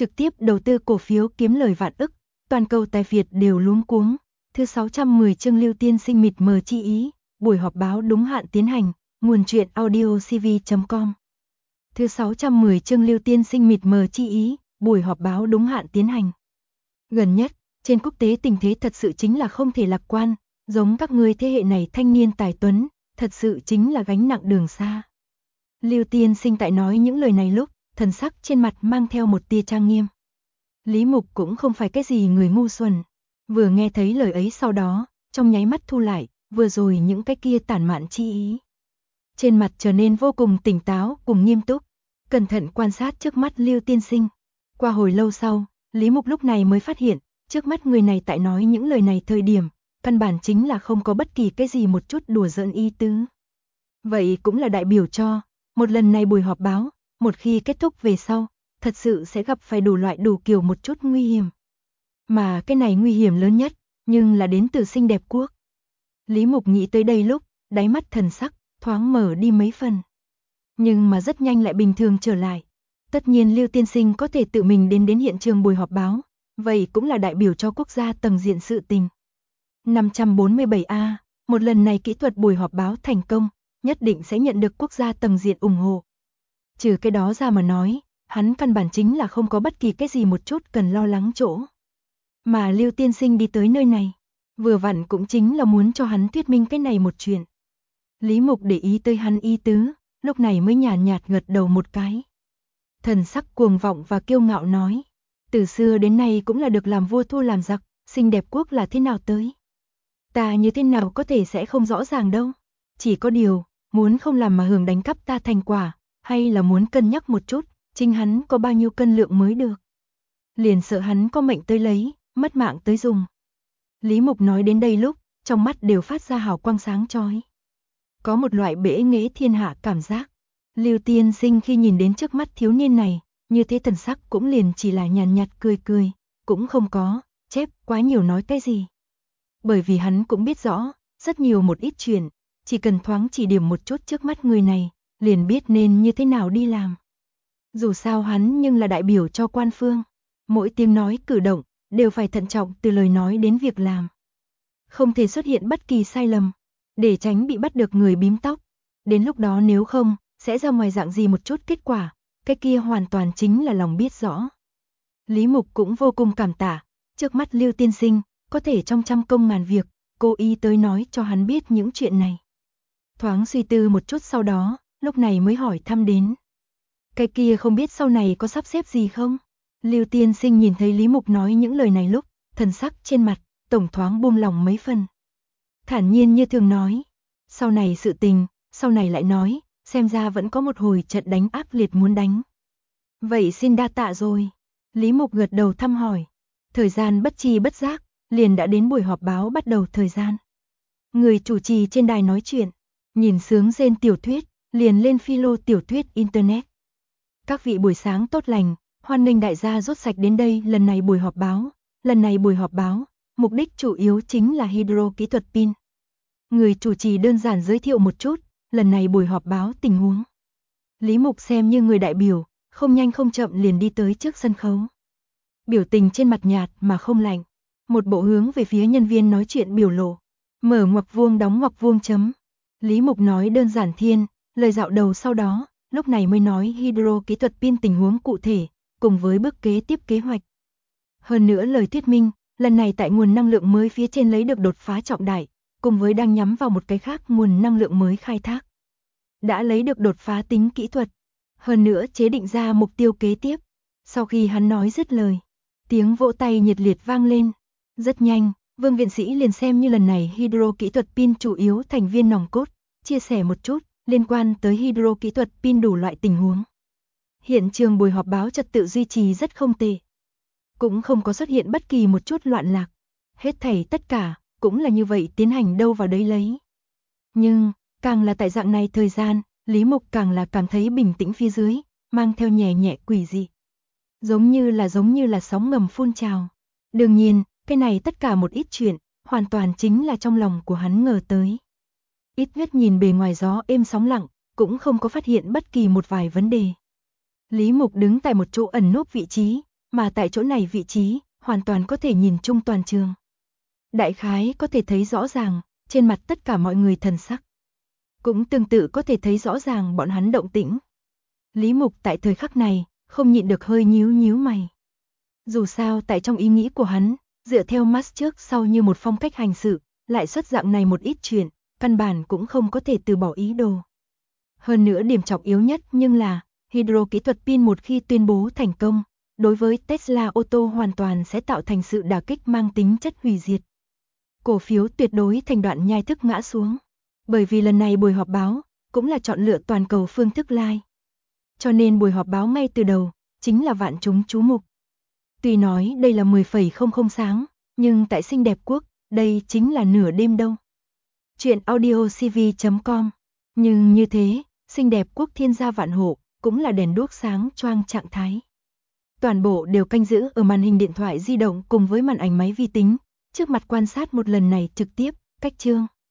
trực tiếp đầu tư cổ phiếu kiếm lời vạn ức, toàn cầu tài Việt đều luống cuống. Thứ 610 chương Lưu Tiên Sinh mịt mờ chi ý, buổi họp báo đúng hạn tiến hành, nguồn truyện audiocv.com. Thứ 610 chương Lưu Tiên Sinh mịt mờ chi ý, buổi họp báo đúng hạn tiến hành. Gần nhất, trên quốc tế tình thế thật sự chính là không thể lạc quan, giống các ngươi thế hệ này thanh niên tài tuấn, thật sự chính là gánh nặng đường xa. Lưu Tiên Sinh tại nói những lời này lúc, thần sắc trên mặt mang theo một tia trang nghiêm. Lý Mục cũng không phải cái gì người ngu xuẩn, vừa nghe thấy lời ấy sau đó, trong nháy mắt thu lại, vừa rồi những cái kia tản mạn chi ý. Trên mặt trở nên vô cùng tỉnh táo cùng nghiêm túc, cẩn thận quan sát trước mắt Lưu Tiên Sinh. Qua hồi lâu sau, Lý Mục lúc này mới phát hiện, trước mắt người này tại nói những lời này thời điểm, căn bản chính là không có bất kỳ cái gì một chút đùa giỡn ý tứ. Vậy cũng là đại biểu cho, một lần này buổi họp báo, một khi kết thúc về sau, thật sự sẽ gặp phải đủ loại đủ kiểu một chút nguy hiểm. Mà cái này nguy hiểm lớn nhất, nhưng là đến từ xinh đẹp quốc. Lý Mục nghĩ tới đây lúc, đáy mắt thần sắc, thoáng mở đi mấy phần. Nhưng mà rất nhanh lại bình thường trở lại. Tất nhiên Lưu Tiên Sinh có thể tự mình đến hiện trường buổi họp báo, vậy cũng là đại biểu cho quốc gia tầng diện sự tình. 547A, một lần này kỹ thuật buổi họp báo thành công, nhất định sẽ nhận được quốc gia tầng diện ủng hộ. Trừ cái đó ra mà nói, hắn căn bản chính là không có bất kỳ cái gì một chút cần lo lắng chỗ. Mà Lưu Tiên Sinh đi tới nơi này, vừa vặn cũng chính là muốn cho hắn thuyết minh cái này một chuyện. Lý Mục để ý tới hắn ý tứ, lúc này mới nhàn nhạt gật đầu một cái. Thần sắc cuồng vọng và kiêu ngạo nói, từ xưa đến nay cũng là được làm vua thua làm giặc, xinh đẹp quốc là thế nào tới. Ta như thế nào có thể sẽ không rõ ràng đâu. Chỉ có điều, muốn không làm mà hưởng đánh cắp ta thành quả, hay là muốn cân nhắc một chút, chính hắn có bao nhiêu cân lượng mới được. Liền sợ hắn có mệnh tới lấy, mất mạng tới dùng. Lý Mục nói đến đây lúc, trong mắt đều phát ra hào quang sáng chói. Có một loại bể nghệ thiên hạ cảm giác. Lưu Tiên Sinh khi nhìn đến trước mắt thiếu niên này, như thế thần sắc cũng liền chỉ là nhàn nhạt cười cười, cũng không có chép quá nhiều nói cái gì. Bởi vì hắn cũng biết rõ, rất nhiều một ít chuyện, chỉ cần thoáng chỉ điểm một chút trước mắt người này, liền biết nên như thế nào đi làm. Dù sao hắn nhưng là đại biểu cho quan phương, mỗi tiếng nói cử động đều phải thận trọng từ lời nói đến việc làm. Không thể xuất hiện bất kỳ sai lầm, để tránh bị bắt được người bím tóc. Đến lúc đó nếu không, sẽ ra ngoài dạng gì một chút kết quả, cái kia hoàn toàn chính là lòng biết rõ. Lý Mục cũng vô cùng cảm tạ, trước mắt Lưu Tiên Sinh, có thể trong trăm công ngàn việc, cố ý tới nói cho hắn biết những chuyện này. Thoáng suy tư một chút sau đó, lúc này mới hỏi thăm đến. Cái kia không biết sau này có sắp xếp gì không? Lưu Tiên Sinh nhìn thấy Lý Mục nói những lời này lúc, thần sắc trên mặt, tổng thoáng buông lòng mấy phần. Thản nhiên như thường nói, sau này sự tình, sau này lại nói, xem ra vẫn có một hồi trận đánh ác liệt muốn đánh. Vậy xin đa tạ rồi. Lý Mục gật đầu thăm hỏi. Thời gian bất tri bất giác, liền đã đến buổi họp báo bắt đầu thời gian. Người chủ trì trên đài nói chuyện, nhìn sướng rên tiểu thuyết, liền lên philo tiểu thuyết Internet. Các vị buổi sáng tốt lành, hoan nghênh đại gia rốt sạch đến đây lần này buổi họp báo. Lần này buổi họp báo, mục đích chủ yếu chính là hydro kỹ thuật pin. Người chủ trì đơn giản giới thiệu một chút, lần này buổi họp báo tình huống. Lý Mục xem như người đại biểu, không nhanh không chậm liền đi tới trước sân khấu. Biểu tình trên mặt nhạt mà không lạnh, một bộ hướng về phía nhân viên nói chuyện biểu lộ. Mở ngoặc vuông đóng ngoặc vuông chấm. Lý Mục nói đơn giản thiên, lời dạo đầu sau đó, lúc này mới nói hydro kỹ thuật pin tình huống cụ thể, cùng với bước kế tiếp kế hoạch. Hơn nữa lời thuyết minh, lần này tại nguồn năng lượng mới phía trên lấy được đột phá trọng đại, cùng với đang nhắm vào một cái khác nguồn năng lượng mới khai thác. Đã lấy được đột phá tính kỹ thuật, hơn nữa chế định ra mục tiêu kế tiếp. Sau khi hắn nói dứt lời, tiếng vỗ tay nhiệt liệt vang lên. Rất nhanh, Vương viện sĩ liền xem như lần này hydro kỹ thuật pin chủ yếu thành viên nòng cốt, chia sẻ một chút liên quan tới hydro kỹ thuật pin đủ loại tình huống. Hiện trường buổi họp báo trật tự duy trì rất không tệ, cũng không có xuất hiện bất kỳ một chút loạn lạc. Hết thảy tất cả cũng là như vậy tiến hành đâu vào đấy lấy. Nhưng, càng là tại dạng này thời gian, Lý Mục càng là cảm thấy bình tĩnh phía dưới, mang theo nhẹ nhẹ quỷ dị. Giống như là sóng ngầm phun trào. Đương nhiên, cái này tất cả một ít chuyện, hoàn toàn chính là trong lòng của hắn ngờ tới. Ít nhất nhìn bề ngoài gió êm sóng lặng, cũng không có phát hiện bất kỳ một vài vấn đề. Lý Mục đứng tại một chỗ ẩn núp vị trí, mà tại chỗ này vị trí, hoàn toàn có thể nhìn chung toàn trường. Đại khái có thể thấy rõ ràng, trên mặt tất cả mọi người thần sắc. Cũng tương tự có thể thấy rõ ràng bọn hắn động tĩnh. Lý Mục tại thời khắc này, không nhịn được hơi nhíu nhíu mày. Dù sao tại trong ý nghĩ của hắn, dựa theo Max trước sau như một phong cách hành sự, lại xuất dạng này một ít chuyện, căn bản cũng không có thể từ bỏ ý đồ. Hơn nữa điểm trọng yếu nhất nhưng là, hydro kỹ thuật pin một khi tuyên bố thành công, đối với Tesla ô tô hoàn toàn sẽ tạo thành sự đả kích mang tính chất hủy diệt. Cổ phiếu tuyệt đối thành đoạn nhai thức ngã xuống. Bởi vì lần này buổi họp báo, cũng là chọn lựa toàn cầu phương thức live. Cho nên buổi họp báo ngay từ đầu, chính là vạn chúng chú mục. Tuy nói đây là 10,00 sáng, nhưng tại xinh đẹp quốc, đây chính là nửa đêm đâu. Chuyện audiocv.com. Nhưng như thế, xinh đẹp quốc thiên gia vạn hộ, cũng là đèn đuốc sáng choang trạng thái. Toàn bộ đều canh giữ ở màn hình điện thoại di động cùng với màn ảnh máy vi tính, trước mặt quan sát một lần này trực tiếp, cách chương.